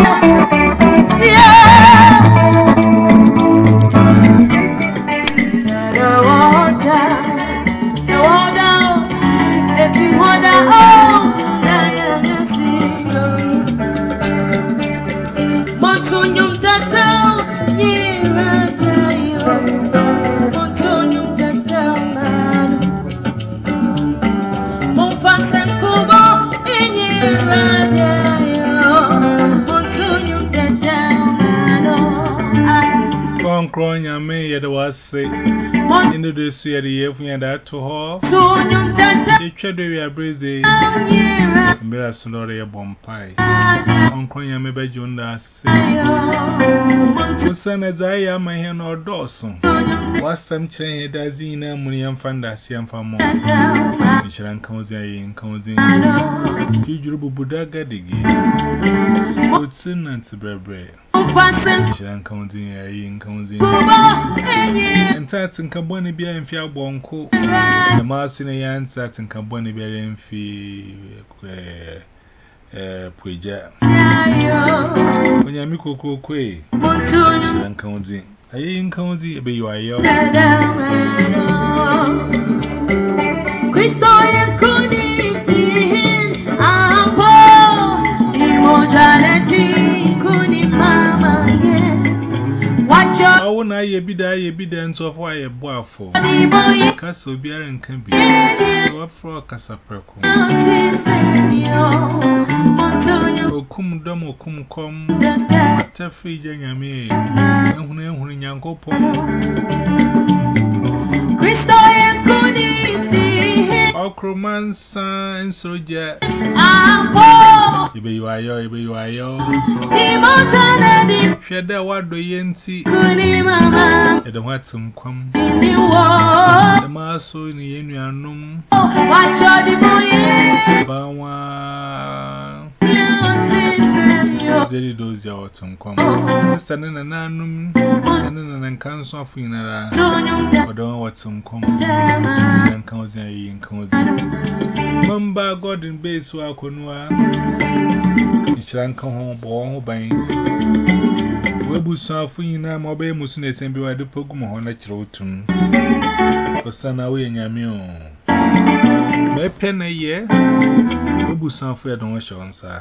Crying, I may yet was say into this year the year from that to her. The cheddar are breezy, and bear as soon as a bomb pie. On crying, I may be John that say, son as I am, my hand or Dawson. Was some chain does in a money and fantasy and for more. Michelin comes in, comes in. You dribble Budaga diggy. Good sin and to bread. Michelin comes in, comes in. And tats and Carboni beer and Fia Bonco. The mouse in a yan sat and Carboni beer and fee. Puja. When you make a quay, Michelin comes in. I ain't cozy, but you are young. Christo and Kuni, I'm poor. Imojaneti, Kuni, Mama, watch your. Oh, now you be dance of why a boy for Castle beer and can be so for Casapreco. O cum dom o cum com, Taffy Jangame, and when Yanko Pom Christo and Kuni, all cromance and soldier. You be you are yo. Shada, what do you see? I don't want some come. The maso in the Indian watch your deboye. Bawa. Zeri does your some come. Standing an annum and council of funeral. I don't want some come. And county in county. Mamba God in base who are conwa. Shall come home, born by Webusa Fina, Mobile Musnes and be the Pokemon on a trotum. For son away in your meal. May pen a year. Webusa for don't wash on, sir.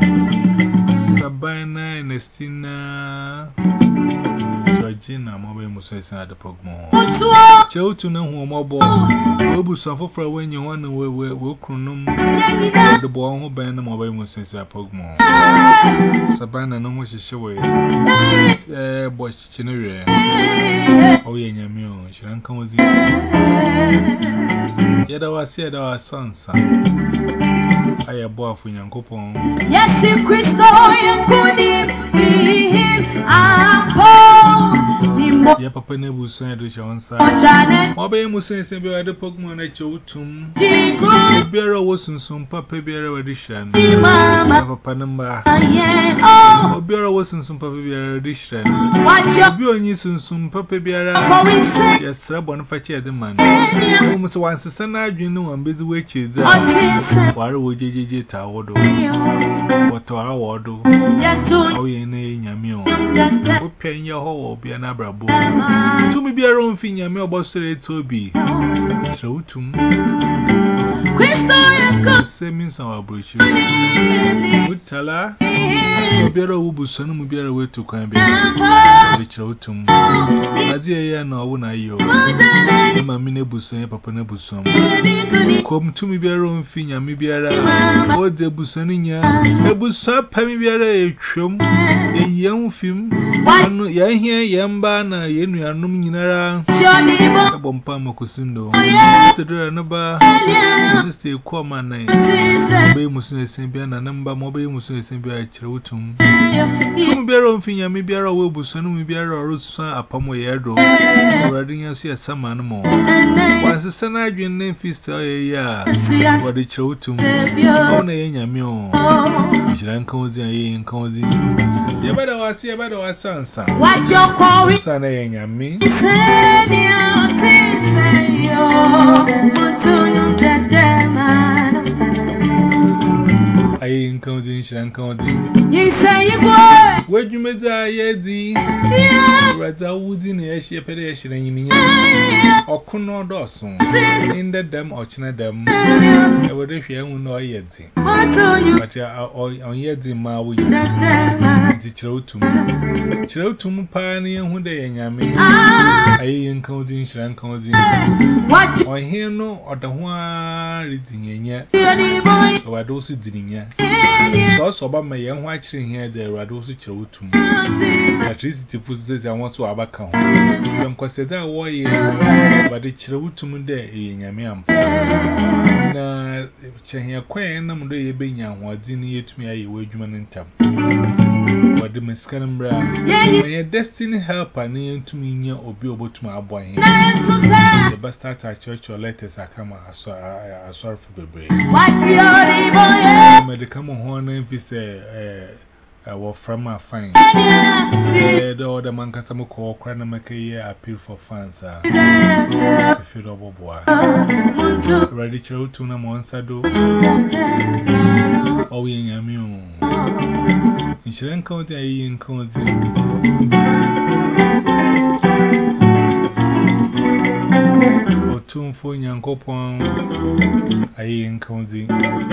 Sabina and Estina Georgina, Mobile Musnes at the Pokemon. Joe to know who mobile. Webusa for when you want to will cronum. The boy who banned the Mobile Musnes at Pokemon. Sabina no more show away. Boy, Chinere. Oh, yeah, Yamio, she ran come with you. Yet I was here, our sons. I have bought for young coupon. Yes, in Christo, and Kuni, your papa never sent to your own side. Mobile Musins and be at the Pokemon at your tomb. The bearer wasn't some papa bearer edition. Papa number. Oh, bearer wasn't some papa bearer edition. Watch your beauty some papa bearer. Yes, Rabon Fatcher the man. Almost once a son, I do know, and busy witches. Why would you tower? What to our ward? Oh, ye nay, Yamio. What pen your hole be an abrabo. To me be a own thing, Yamio Bossere to be. True to me. Christo, same means our bridge. Would tell her, Beara will be son will be a way to climb the Chotum. My dear, no one I you. My minibus and Papa Nebusum. Come to me, be a own thing, and maybe a what the Busaninia. A busa, Pammy Beara, a chum, a young film. One young here, young banner, yen, you are nominara. A bompamo cusundo. The door number. Sister, call my name. Bay Muslims and Biana number, mobile Muslims and Bia Chrutum. Two bear on finger, maybe a will be son, maybe a rosa upon my airdrop. Riding us here some animal. Once the son I dream name feast a year. What the Chrutum. On a yamio. She ran cozy and cozy. You better was here, better was son. What your call is son, and me. I encountered Shancounty. You say you go. Where you met Yedi? Rata woods in a sheep pedestrian in me. Or Kuno Dawson. In the dam or China dam. I would if you know Yedi. But on Yedi Maui. Chirotum Pioneer who they and Yami. I encountered Shancounty. Watch or hear no or the one reading yet. Or those who didn't yet. So, about my young watching here, the Radosu Chirotum. At least the pussies I want to abacount. From Cosetta warrior, but the Chirotum there in Yamiam. Na Chahia Queen, I'm the Benya, or didn't yet me a wageman in town. But the Mescanambra, my destiny helper near to me near or be able to my boy. The best start at church or letters I come. I saw for the break. Watch your boy. Medical horn if you say, I was from my fine. The other man can some call Cranna make a year appeal for fans. If you double boy. Ready to tuna monsado. Oh, in Yamu. In Sharon County, I in County. Or two for young copon. I in County.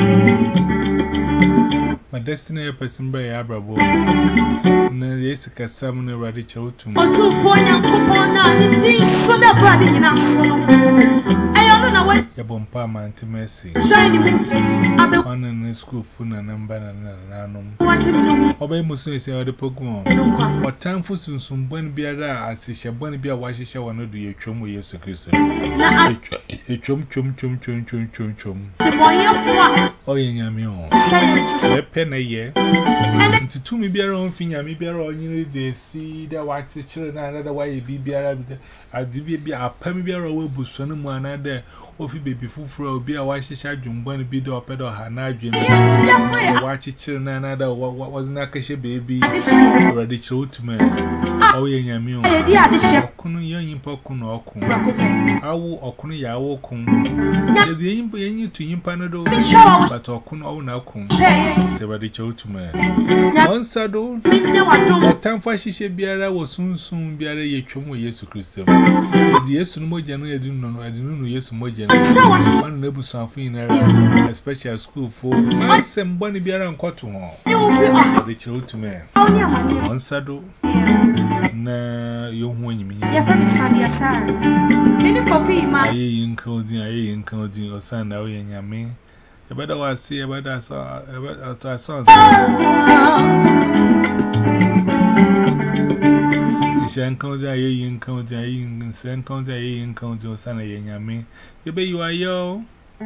My destiny a person by Abrabo. No, yes, a salmon ready to to me. Or 2 for young copon, and it is so that body in us. I don't know what your bompa man to mercy. Shiny on in school, phone and number and anum. Obey Musu is the Pokemon. What time for some when be as she shall be a wash shall not do your chum with your secret. A chum. Oh, yeah, pen a year. And to 2 me be around finger, me be around you, they see the white children another way be around. I did be a pemmy bear away busson one other, or if baby full be a white shad, you want to be the opera or Hanadjin. Watch children another, what was not a baby already showed to me. Oh, yeah, me. Okunu young pokun or kun. I will okunu ya wokun. The imp you to impanado, but okun all now kun. Say ready showed to me. One saddle, the time for she biara was soon biara ye chum with Yesu Christ. The yes no more general, I didn't know yes more general. One neighbor something, especially school for my some bonny biara and cotton. The showed to me. One saddle. Na you when me. Yes, I'm Sandy Asar. Any coffee, my encoding or sand away in your me. You better was see about us. I saw. Shancounty, I encounter, Shancounty, I encounter, Sunday in your me. You bet you are yo.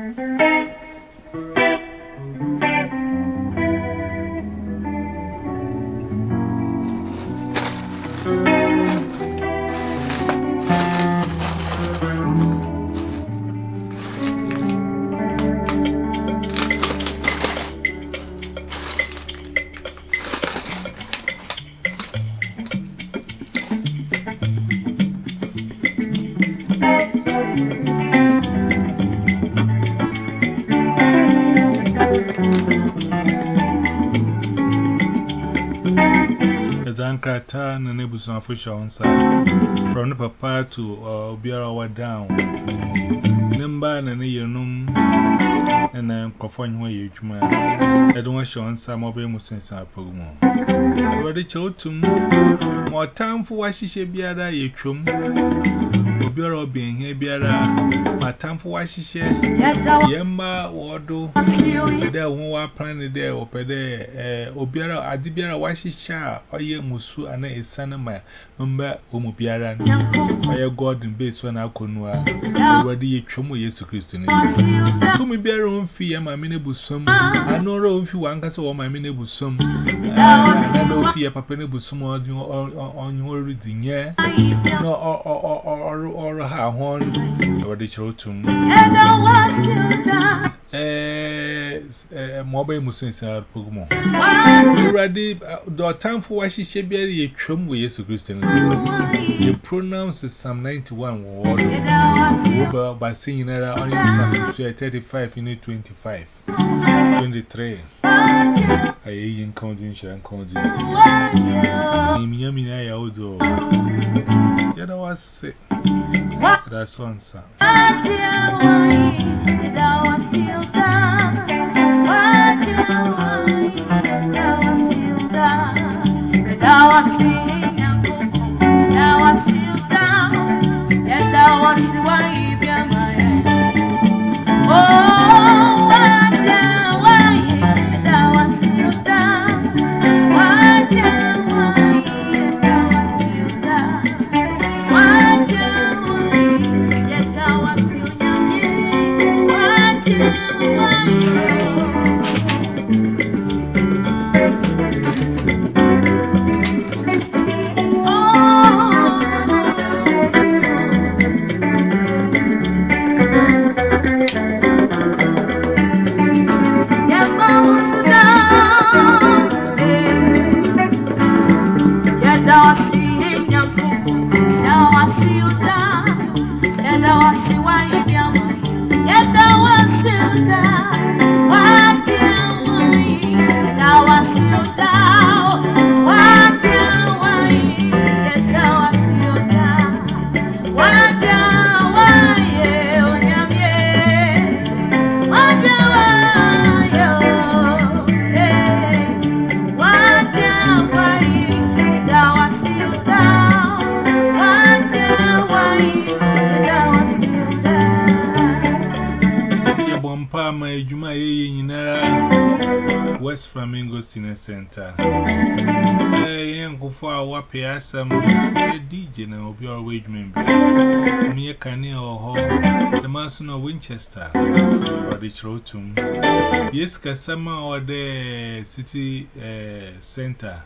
As Ankrata and neighbors on fish on side from the papa to Biara down. Number and a year noon and then confound where you man. I don't want Sean some of them since I put more. Ready to more time for why she should be at a chum. Biara being here, Biara. My time for why she said, Yamba or do there won't plan there or pede Obiara, Adibiara, why she shall, or ye Musu and a son of my number, Umubiaran, or your God in base when I couldn't already a chum yes to Christian. To me, bear own fee and my minibusum. I know if you want us all my minibusum. I know fear Papa Nibusum on your reading, yeah, no, or a horn, or the chotum. Mobile Muslims are Pugmo. Ready, the time for why she should be a chum with Yesu Christian. The pronouns is Psalm 91 word by singing only 35 in 25. 25 23. I ain't counting, shall counting. Yamina, I also. Yet I was sick. That's one son. My Juma in West Flamingo Cine Center. Uncle for our Piassam, a DJ now be our wage member. Me a canny or hall, the Mason of Winchester, or the Trotum. Yes, Cassama or the city center.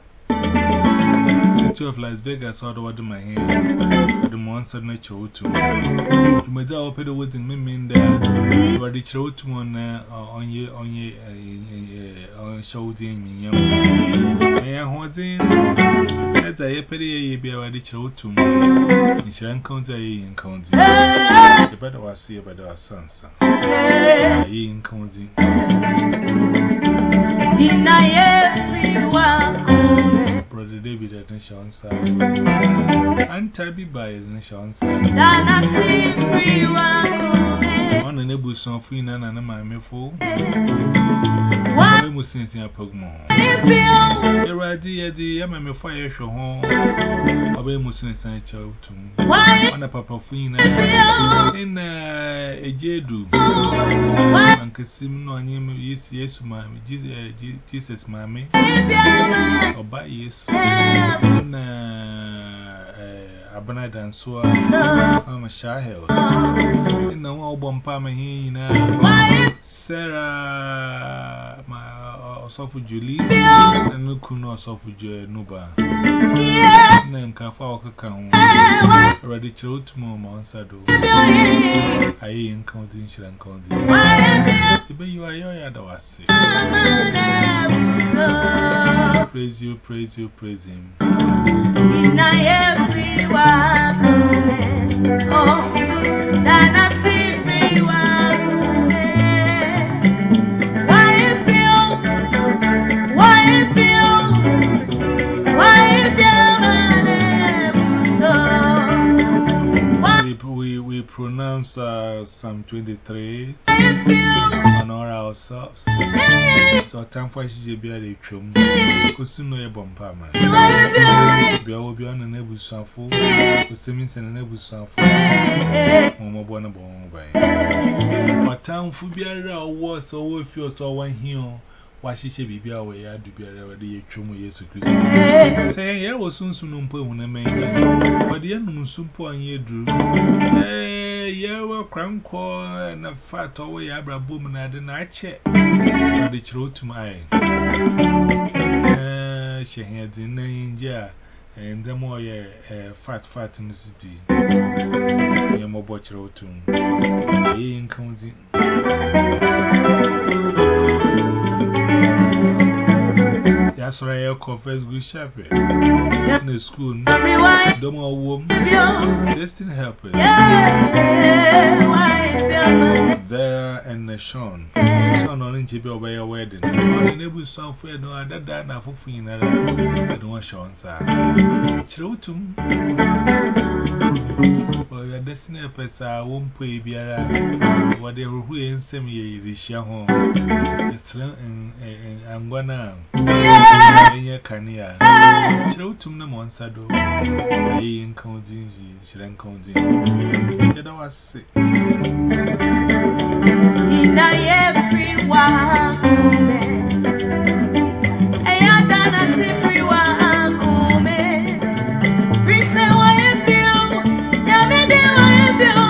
City of Las Vegas, all over my hand. The monster nature to Meda open the woods in Mimin there. You are the Trotum on your shows in me. I am holding as I pay a be a Trotum. You shall encounter in county. The better was here by the sons. I ain't counting. Brother David at the Sean side. And Tabby by the Sean side. Dana see free one on an ebu son free none and my mefo. Why must since your Pogmon? The Yamma fire show home. Obey Muslim San Chow to one a papa free in a jedu. Uncle Sim no name yes, mammy, Jesus, mammy. Or by yes, Abana and so I'm a shy house. In the wall bomb palmer here, Sarah, my sofa Julie, and no kuno sofa Nuba. Name can fall a count. Ready to tomorrow, Sado. I ain't counting, shall counting. You are your other was. Praise you, praise you, praise him. Oh, then I see free one. Why we pronounce Psalm 23 on ourselves. So, time for be a chum. Because soon no bomba man. Be all be on a nebus and full. Because Simmons and a nebus and full. Mama Bona Bon by. But town for be a war so if you saw one here. Why she should be away, I do be already a chum years ago. Say, I was soon when I made it. But the end soon poor and ye drew. Yeah, well, crown core and a fat away, Abra boom and I didn't check. But it's road to my she had in India and the more fat in the city. Yeah, more butcher road to ain't counting. That's why I confess good shepherd. In the school, no more womb, destiny helpers. Vera and Sean. Sean on to be away a wedding. On enable some for no other than a full I don't want Sean, sir. Chilton. Well, your destiny helpers won't pay Biara. Whatever who ain't send me a share home. It's in Angwana. Enya Kania. Chilton no monsado. I ain't counting, she ain't counting. Get our sick. In everyone, Ayadana Sifriwa Kume, Frise Wayabio, Yamede Wayabio,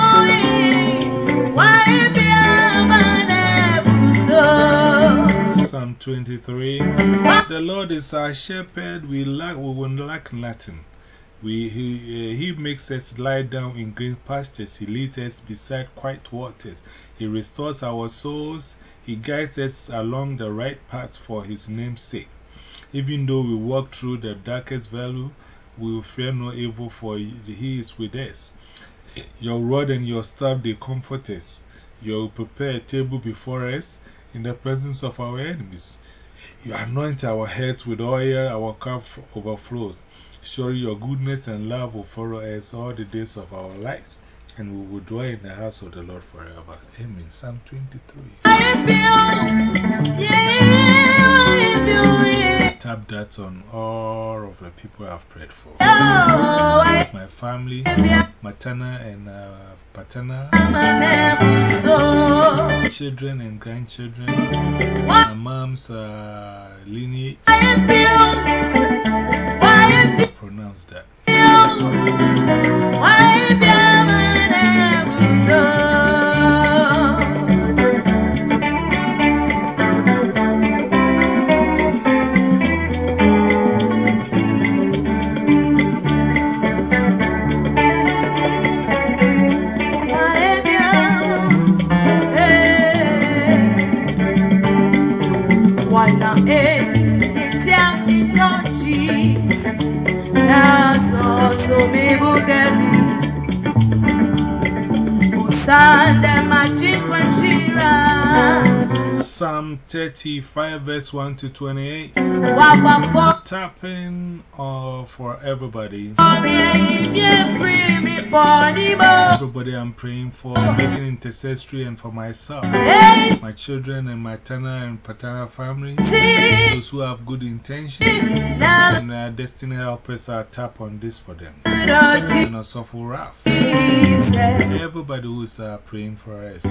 Wayabia Manebuso. Psalm 23. The Lord is our shepherd, we will lack nothing. He makes us lie down in green pastures. He leads us beside quiet waters. He restores our souls. He guides us along the right path for His name's sake. Even though we walk through the darkest valley, we will fear no evil, for He is with us. Your rod and your staff, they comfort us. You will prepare a table before us in the presence of our enemies. You anoint our heads with oil, our cup overflows. Surely your goodness and love will follow us all the days of our lives, and we will dwell in the house of the Lord forever. Amen. Psalm 23. Tap that on all of the people I've prayed for. My family, maternal and paternal, children and grandchildren, my mom's lineage. Pronounce that. Why not? It's young, Jesus. That's also me, Bugazi. Usanda Machikwashira. Psalm 35, verse 1 to 28. Tapping for everybody. Everybody I'm praying for, making intercessory, and for myself, my children, and my maternal and paternal family, those who have good intentions, and destiny helpers are tap on this for them. And also for Ralph. Everybody who is praying for us.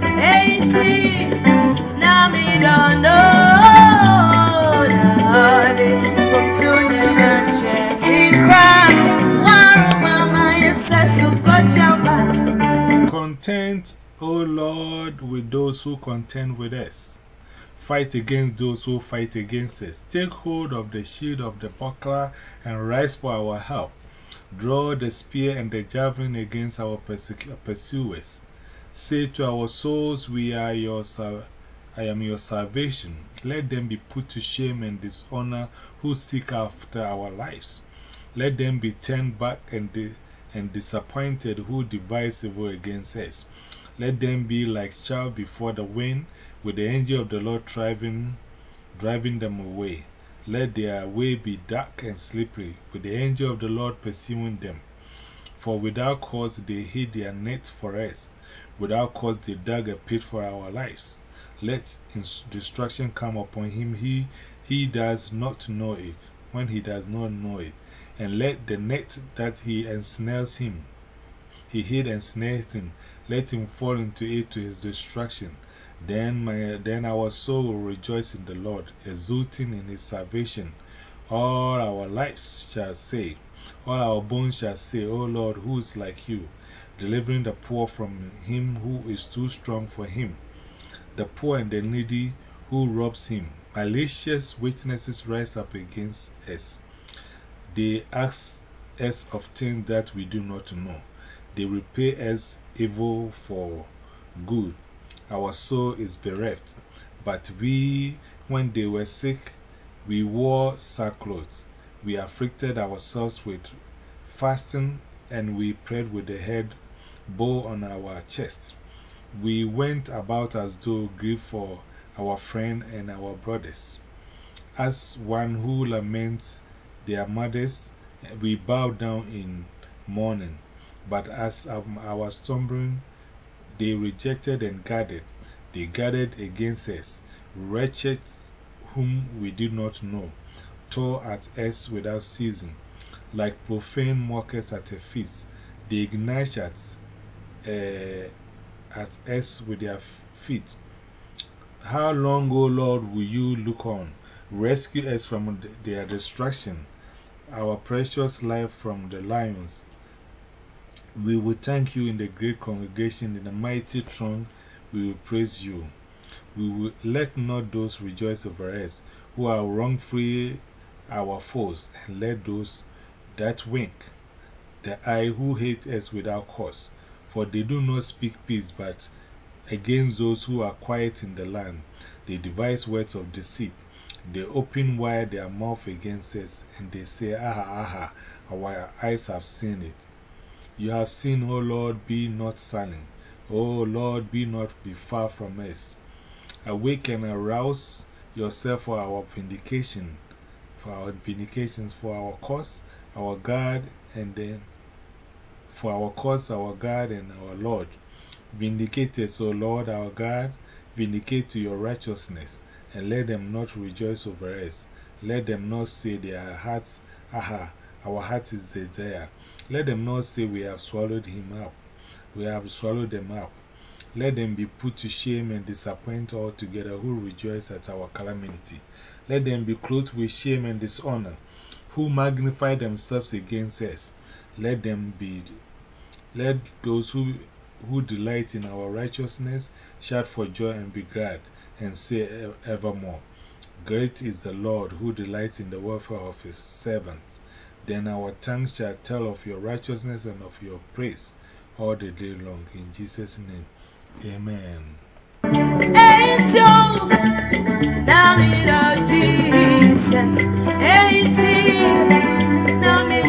Content, O Lord, with those who contend with us. Fight against those who fight against us. Take hold of the shield of the buckler and rise for our help. Draw the spear and the javelin against our pursuers. Say to our souls, I am your salvation. Let them be put to shame and dishonor who seek after our lives. Let them be turned back and disappointed who devise evil against us. Let them be like chaff before the wind, with the angel of the Lord driving them away. Let their way be dark and slippery, with the angel of the Lord pursuing them. For without cause they hid their net for us. Without cause they dug a pit for our lives. Let destruction come upon him, he does not know it, when he does not know it. And let the net that he ensnares him, he hid and snares him, let him fall into it to his destruction. Then our soul will rejoice in the Lord, exulting in his salvation. All our lives shall say, all our bones shall say, O Lord, who is like you, delivering the poor from him who is too strong for him, the poor and the needy who robs him. Malicious witnesses rise up against us. They ask us of things that we do not know. They repay us evil for good. Our soul is bereft. But we, when they were sick, We wore sackcloth. We afflicted ourselves with fasting, and we prayed with the head bow on our chest. We went about as though grieved for our friend and our brothers. As one who laments their mothers, we bow down in mourning. But as our stumbling, they rejected and gathered. They gathered against us. Wretched whom we did not know, tore at us without ceasing. Like profane mockers at a feast, they gnashed at us with their feet. How long, O Lord, will you look on? Rescue us from their destruction, our precious life from the lions. We will thank you in the great congregation, in the mighty throng, we will praise you. We will let not those rejoice over us who are wrongfully our foes, and let those that wink the eye who hate us without cause. For they do not speak peace, but against those who are quiet in the land. They devise words of deceit. They open wide their mouth against us, and they say, Aha, aha, our eyes have seen it. You have seen, O Lord, be not silent. O Lord, be far from us. Awake and arouse yourself for our vindication, for our vindications, for our cause, our God, and then for our cause, our God, and our Lord. Vindicate us, O Lord, our God, vindicate to your righteousness, and let them not rejoice over us. Let them not say their hearts, Aha, our heart is desire. Let them not say we have swallowed him up. We have swallowed them up. Let them be put to shame and disappoint altogether who rejoice at our calamity. Let them be clothed with shame and dishonor who magnify themselves against us. Let those who delight in our righteousness shout for joy and be glad, and say evermore, Great is the Lord who delights in the welfare of his servants. Then our tongue shall tell of your righteousness and of your praise all the day long. In Jesus' name, amen. Ain't you now me Lord Jesus? Ain't he now me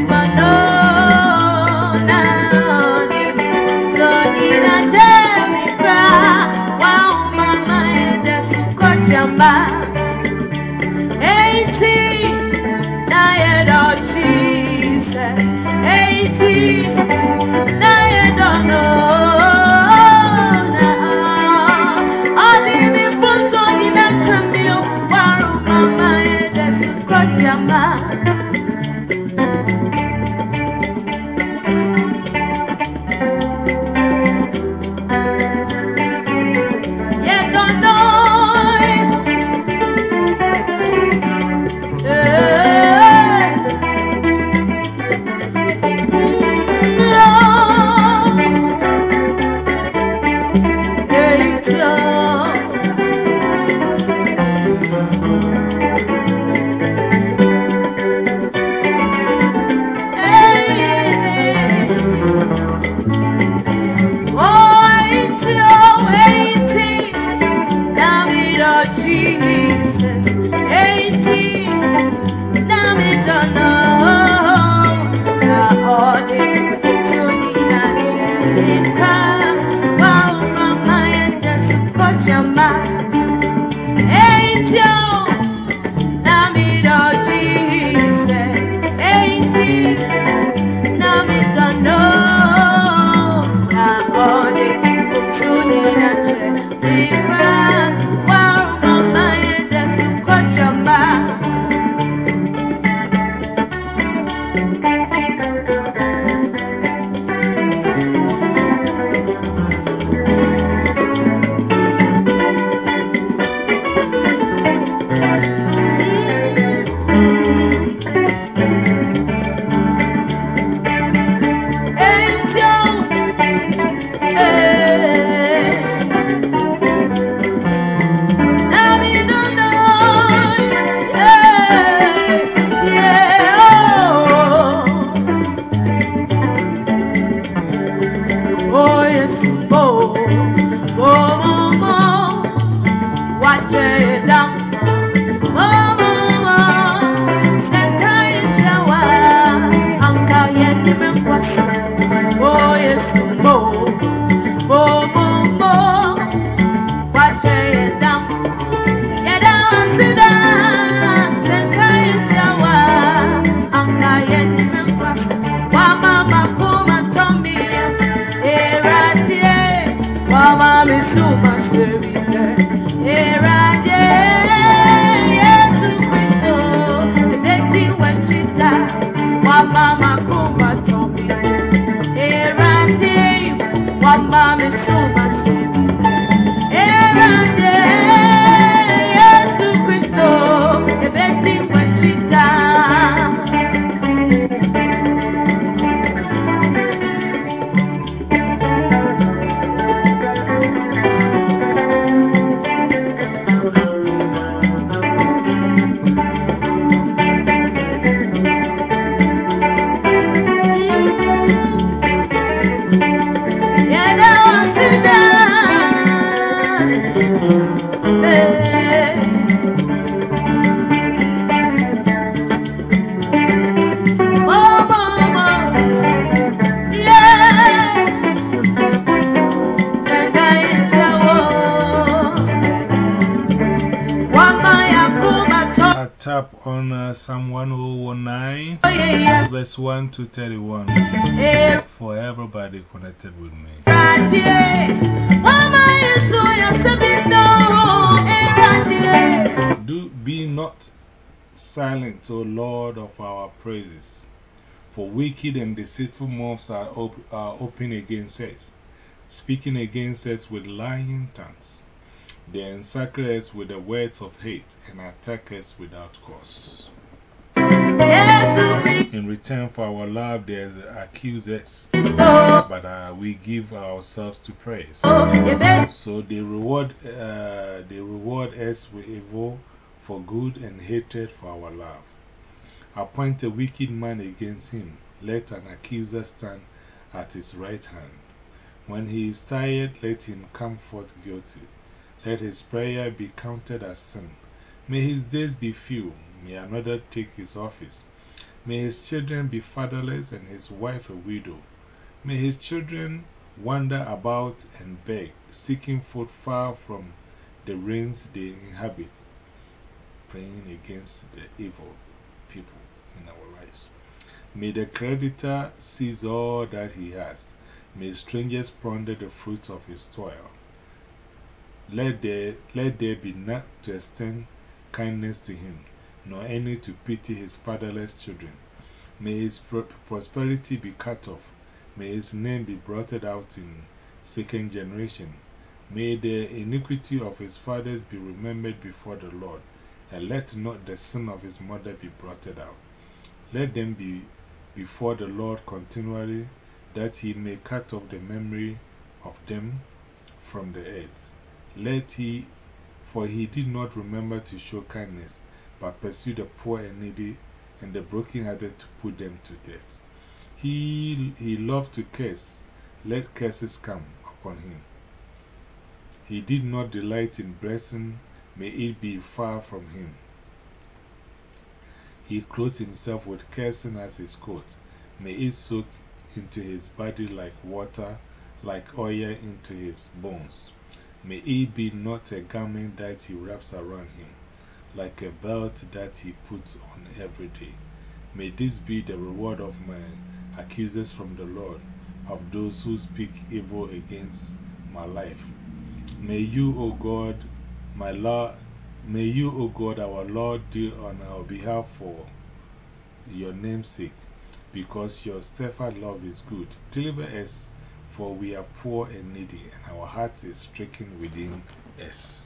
no now so ni na jemi bra wow mama ede su kochamba. Ain't he now you Lord Jesus? Ain't he now you don't know now? All the me from so ni na chambio waru mama ede su kochamba. You don't know. Jesus, 80, now me don't know. Now all the so need a check. Wow, mama, and just got your man. 80, now me don't Jesus, 80, now me don't know. Now all the so need a check. Wow, mama, and just got your man. mama kumba tomi erandi wa mama suma sebize erandi Yesu Kristo ebeti wachida Tap on Psalm 1019, verse 1 to 31 for everybody connected with me. Do be not silent, O Lord of our praises, for wicked and deceitful mouths are open against us, speaking against us with lying tongues. They encircle us with the words of hate and attack us without cause. In return for our love, they accuse us, but we give ourselves to praise. So they reward us with evil for good and hatred for our love. Appoint a wicked man against him. Let an accuser stand at his right hand. When he is tired, let him come forth guilty. Let his prayer be counted as sin. May his days be few. May another take his office. May his children be fatherless and his wife a widow. May his children wander about and beg, seeking food far from the rains they inhabit, praying against the evil people in our lives. May the creditor seize all that he has. May strangers plunder the fruits of his toil. Let there be none to extend kindness to him, nor any to pity his fatherless children. May his prosperity be cut off. May his name be blotted out in second generation. May the iniquity of his fathers be remembered before the Lord, and let not the sin of his mother be blotted out. Let them be before the Lord continually, that he may cut off the memory of them from the earth. For he did not remember to show kindness, but pursued the poor and needy and the brokenhearted to put them to death. He loved to curse. Let curses come upon him. He did not delight in blessing. May it be far from him. He clothed himself with cursing as his coat. May it soak into his body like water, like oil into his bones. May it be not a garment that he wraps around him, like a belt that he puts on every day. May this be the reward of my accusers from the Lord, of those who speak evil against my life. May you, O God, our Lord, deal on our behalf for your name's sake, because your steadfast love is good. Deliver us, for we are poor and needy, and our heart is stricken within us.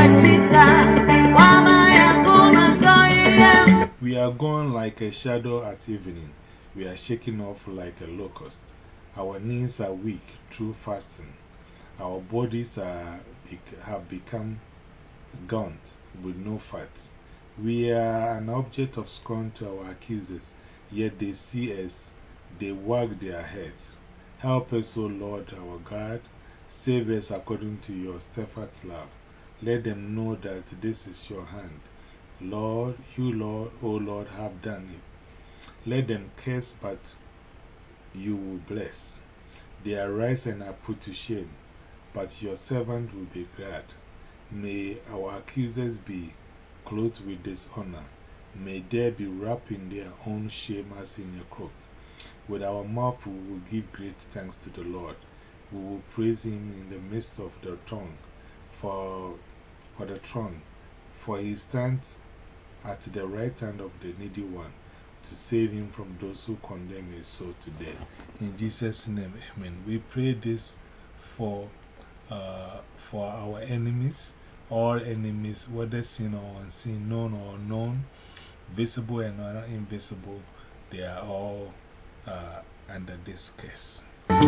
We are gone like a shadow at evening. We are shaken off like a locust. Our knees are weak through fasting. Our bodies have become gaunt with no fat. We are an object of scorn to our accusers, yet they see us, they wag their heads. Help us, O Lord our God. Save us according to your steadfast love. Let them know that this is your hand. Lord, you, Lord, O Lord, have done it. Let them curse, but you will bless. They arise and are put to shame, but your servant will be glad. May our accusers be clothed with dishonor. May they be wrapped in their own shame as in a cloak. With our mouth we will give great thanks to the Lord. We will praise him in the midst of the throng, for the throne. For he stands at the right hand of the needy one. to save him from those who condemn his soul to death. In Jesus' name, amen. We pray this for our enemies, all enemies, whether seen or unseen, known or unknown, visible and invisible, they are all under this curse.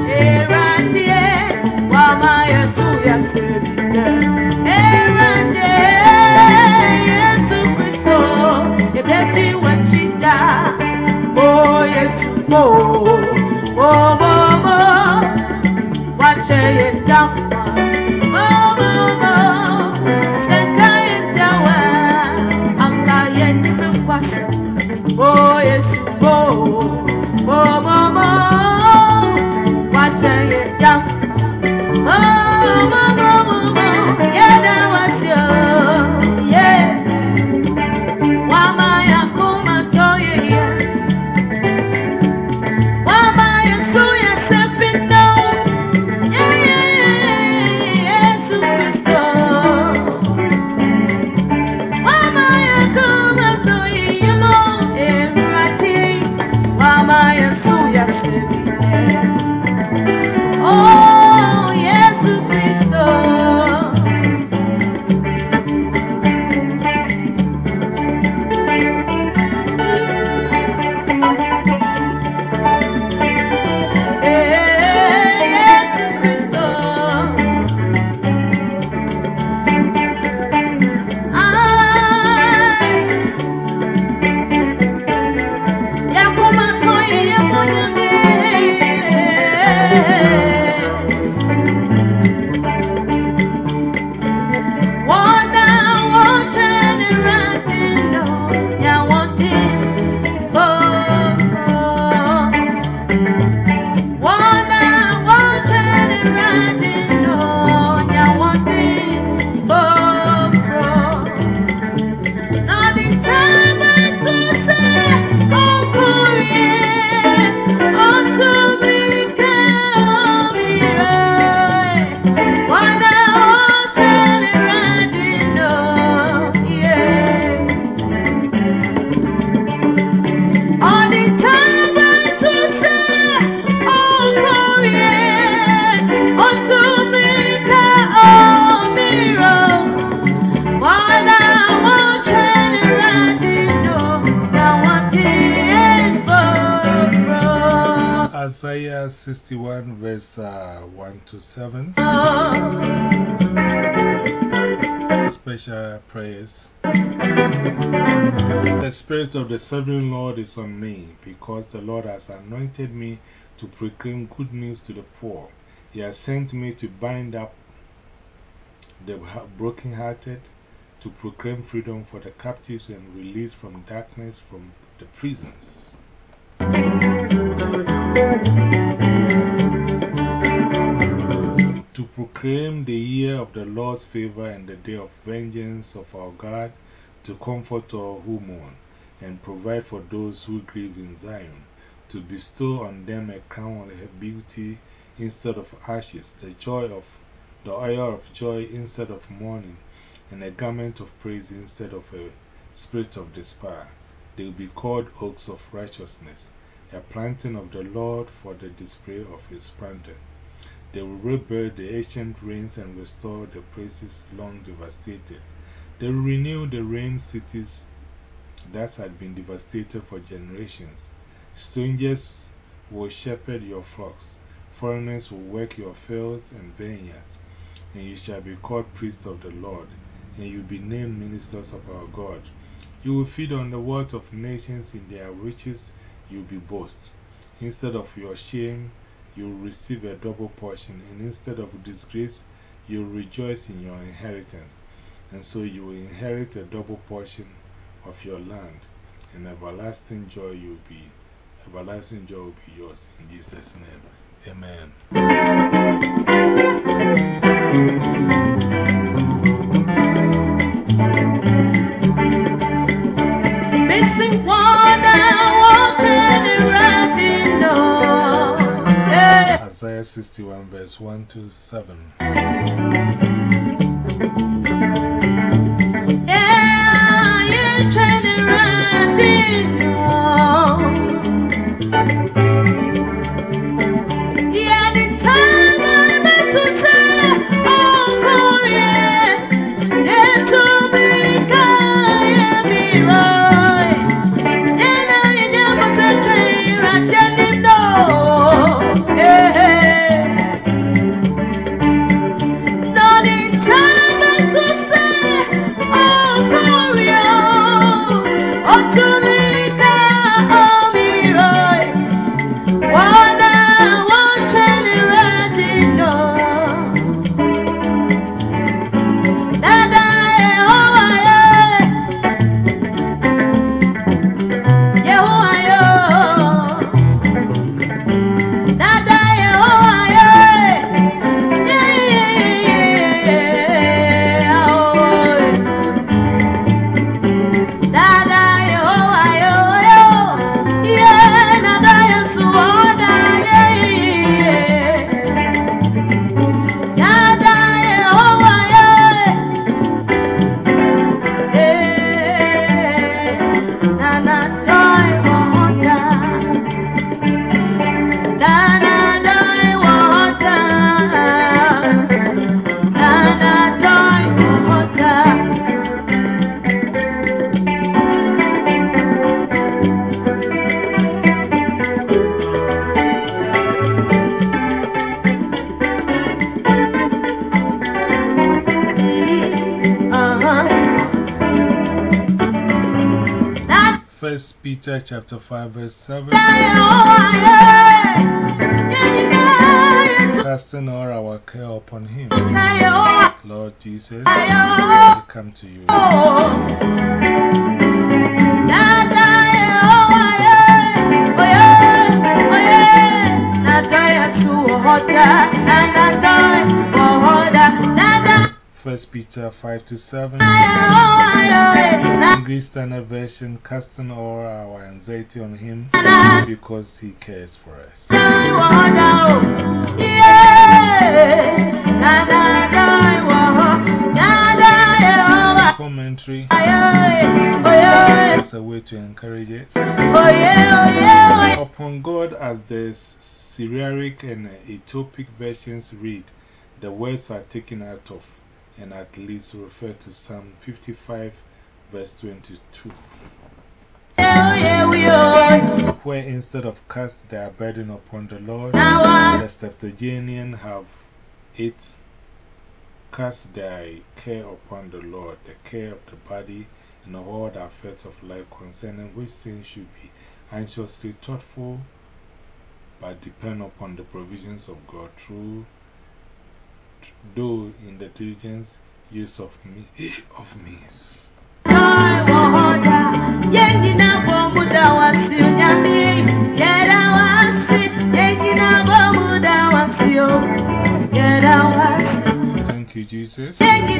Oh, yes, oh, oh, watch it jump. Oh, yeah, that was you, yeah. Why am I come and tell you, yeah? Why am I so stepping down? Yeah, superstar. Why am I come and tell you, you know, every why am I so stepping down? Oh, yes, superstar. Isaiah 61 verse 1 to 7. Special prayers. The Spirit of the Sovereign Lord is on me, because the Lord has anointed me to proclaim good news to the poor. He has sent me to bind up the brokenhearted, to proclaim freedom for the captives and release from darkness from the prisons. To proclaim the year of the Lord's favor and the day of vengeance of our God, to comfort all who mourn and provide for those who grieve in Zion, to bestow on them a crown of beauty instead of ashes, the oil of joy instead of mourning, and a garment of praise instead of a spirit of despair. They will be called oaks of righteousness, a planting of the Lord for the display of his splendor. They will rebuild the ancient ruins and restore the places long devastated. They will renew the ruined cities that had been devastated for generations. Strangers will shepherd your flocks, foreigners will work your fields and vineyards, and you shall be called priests of the Lord, and you will be named ministers of our God. You will feed on the wealth of nations, in their riches you will be boast. Instead of your shame, you will receive a double portion, and instead of disgrace, you will rejoice in your inheritance. And so you will inherit a double portion of your land, and everlasting joy will be yours. In Jesus' name, amen. Missing one, walking around in no. Isaiah 61 verse 1 to 7. Yeah, you're turning around in no. 1 Peter chapter 5 verse 7. Casting all our care upon him. Lord Jesus, we come to you. First Peter 5 to 7. English Standard Version, casting all our anxiety on him because he cares for us. Commentary. That's a way to encourage it. Upon God, as the Syriac and Ethiopic versions read, the words are taken out of and at least refer to Psalm 55 verse 22. Where instead of cast their burden upon the Lord, the Septuagint have it cast their care upon the Lord, the care of the body and all the affairs of life, concerning which saints should be anxiously thoughtful, but depend upon the provisions of God through, though in the diligence use of means. Thank you, Jesus.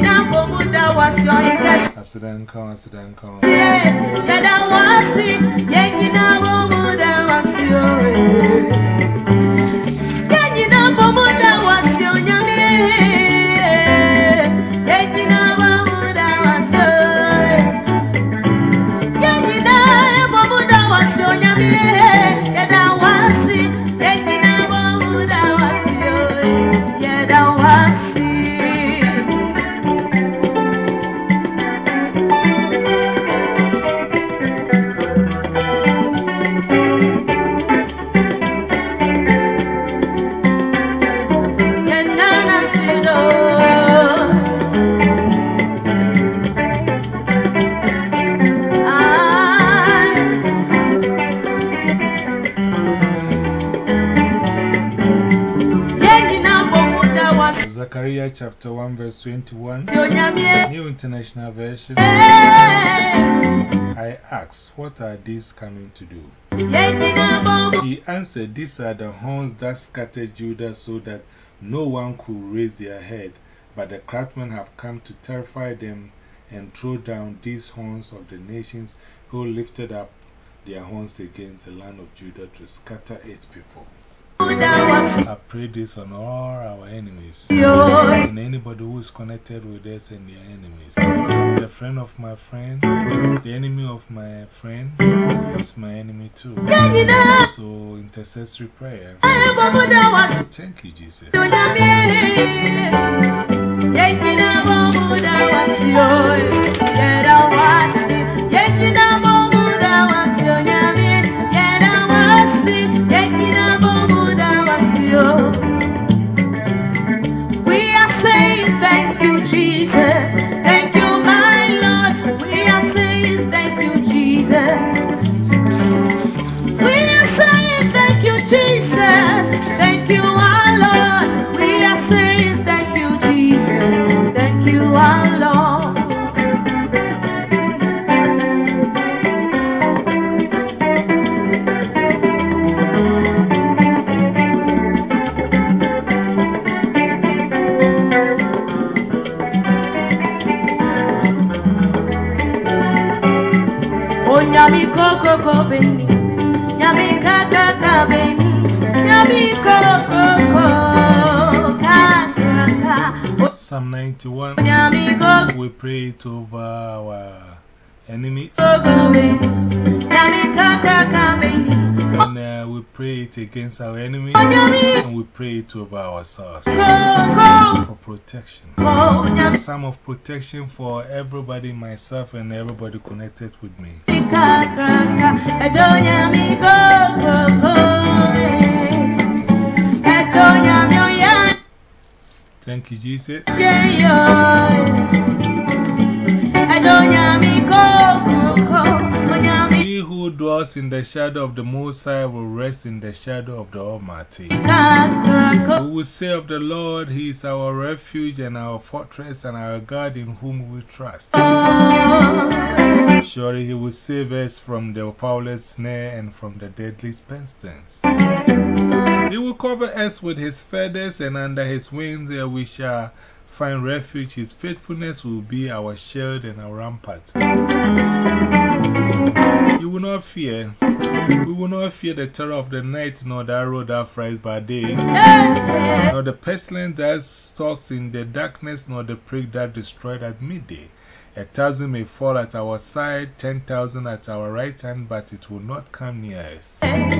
Zechariah chapter 1 verse 21, New International Version. I asked, what are these coming to do? He answered, these are the horns that scattered Judah so that no one could raise their head, but the craftsmen have come to terrify them and throw down these horns of the nations who lifted up their horns against the land of Judah to scatter its people. I pray this on all our enemies and anybody who is connected with us and their enemies. The friend of my friend, the enemy of my friend is my enemy too. So, intercessory prayer. Thank you, Jesus. We are saying thank you, Jesus. Thank you, my Lord. We are saying thank you, Jesus. We are saying thank you, Jesus. Thank you, our Lord. We are saying thank you, Jesus. Thank you, our Lord. Oh, nyami koko kobeni, nyami kaka kabeni, nyami koko kaka. Psalm 91. We pray it over our enemies. And we pray it against our enemies. And we pray it over ourselves for protection. Psalm of protection for everybody, myself, and everybody connected with me. Thank you, Jesus. He who dwells in the shadow of the Most High will rest in the shadow of the Almighty. We will say of the Lord, He is our refuge and our fortress and our God in whom we trust. Surely He will save us from the foulest snare and from the deadly pestilence. He will cover us with His feathers, and under His wings we shall find refuge. His faithfulness will be our shield and our rampart. You will not fear. We will not fear the terror of the night, nor the arrow that flies by day, nor the pestilence that stalks in the darkness, nor the plague that destroys at midday. 1,000 may fall at our side, 10,000 at our right hand, but it will not come near us.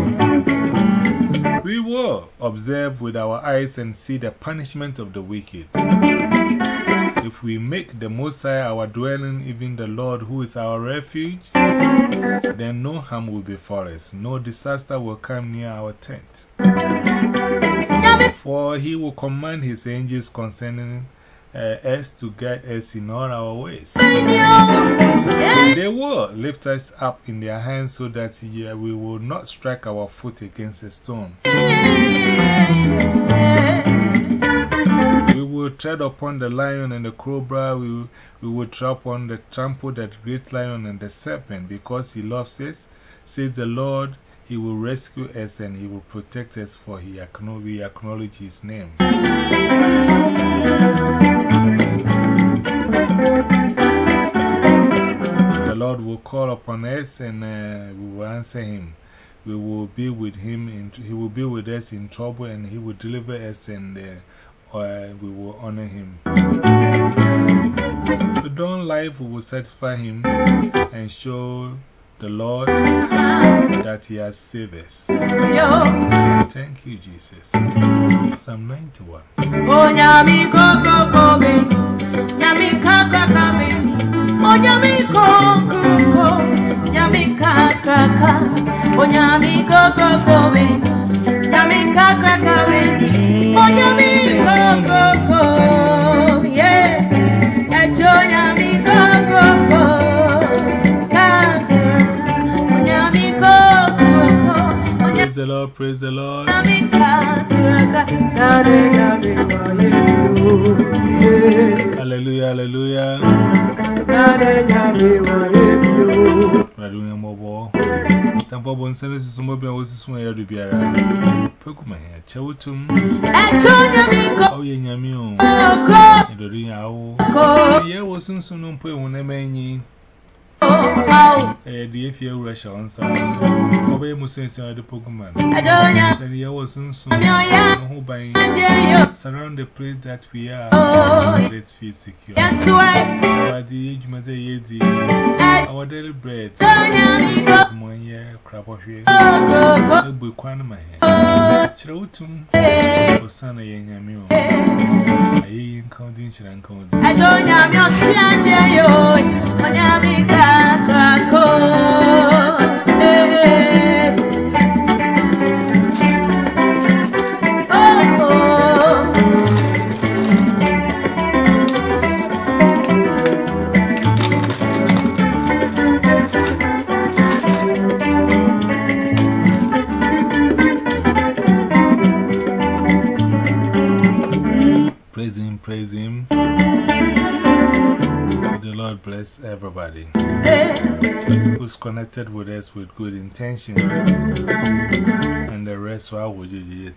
We will observe with our eyes and see the punishment of the wicked. If we make the Most High our dwelling, even the Lord who is our refuge, then no harm will befall us, no disaster will come near our tent. For He will command His angels concerning us to guide us in all our ways. They will lift us up in their hands so that we will not strike our foot against a stone. We will tread upon the lion and the cobra. We will trample the great lion and the serpent. Because He loves us, says the Lord, He will rescue us and He will protect us, for we acknowledge His name. The Lord will call upon us and we will answer Him. We will be with Him, He will be with us in trouble, and He will deliver us, and we will honor Him. With long life, we will satisfy Him and show the Lord that He has saved us. Thank you, Jesus. Psalm 91. Praise the Lord, praise the Lord. Hallelujah, hallelujah. Tampo Sense is mobile was somewhere to be a Pokuma, Chawutum. Oh, Yamio, and the ring owl. Here was soon on put when I mean. The fear rush on some. Obey Muslims are the Pokemon. I don't know. Here was soon who by surround the place that we are. Let's feel secure. That's why the age mother yedi. Our daily bread. 1 year crab of here. A book one of my head. Chroutum. O son of Yamio. I ain't counting Chiran County. I don't know your Siajo. On Yamika. Praise Him, praise Him. The Lord bless everybody who's connected with us with good intention, and the rest are with you.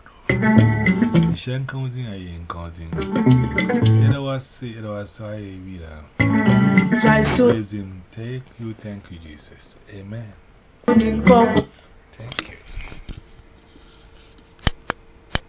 Shan counting, I ain't counting. It was I will praise Him. Thank you, Jesus. Amen.